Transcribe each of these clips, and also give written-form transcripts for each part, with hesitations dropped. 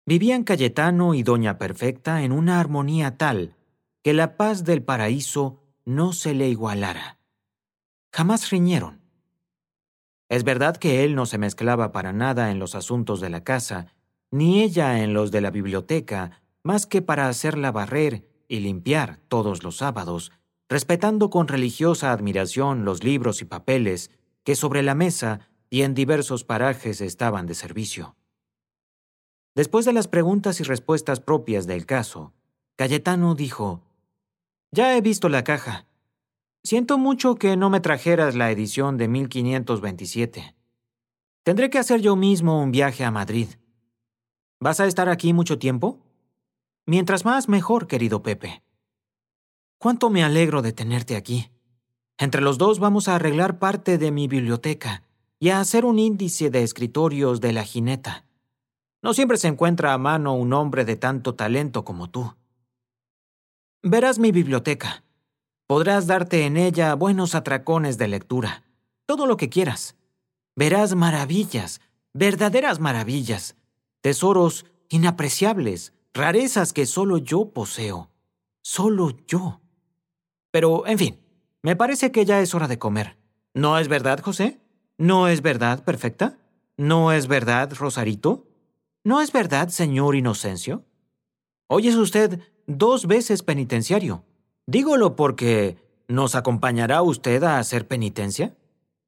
Vivían Cayetano y doña Perfecta en una armonía tal que la paz del paraíso no se le igualara. Jamás riñeron. Es verdad que él no se mezclaba para nada en los asuntos de la casa, ni ella en los de la biblioteca, más que para hacerla barrer y limpiar todos los sábados, respetando con religiosa admiración los libros y papeles que sobre la mesa y en diversos parajes estaban de servicio. Después de las preguntas y respuestas propias del caso, Cayetano dijo: «Ya he visto la caja. Siento mucho que no me trajeras la edición de 1527. Tendré que hacer yo mismo un viaje a Madrid. ¿Vas a estar aquí mucho tiempo? Mientras más, mejor, querido Pepe. Cuánto me alegro de tenerte aquí. Entre los dos vamos a arreglar parte de mi biblioteca y a hacer un índice de escritorios de la jineta. No siempre se encuentra a mano un hombre de tanto talento como tú. Verás mi biblioteca. Podrás darte en ella buenos atracones de lectura, todo lo que quieras. Verás maravillas, verdaderas maravillas, tesoros inapreciables, rarezas que solo yo poseo. Solo yo. Pero, en fin, me parece que ya es hora de comer. ¿No es verdad, José? ¿No es verdad, Perfecta? ¿No es verdad, Rosarito? ¿No es verdad, señor Inocencio? Hoy es usted 2 veces penitenciario. Dígolo porque ¿nos acompañará usted a hacer penitencia?»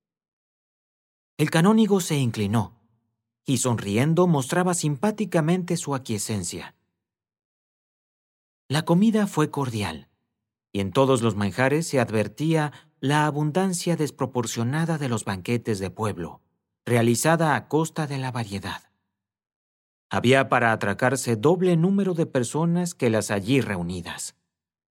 El canónigo se inclinó y, sonriendo, mostraba simpáticamente su aquiescencia. La comida fue cordial, y en todos los manjares se advertía la abundancia desproporcionada de los banquetes de pueblo, realizada a costa de la variedad. Había para atracarse doble número de personas que las allí reunidas.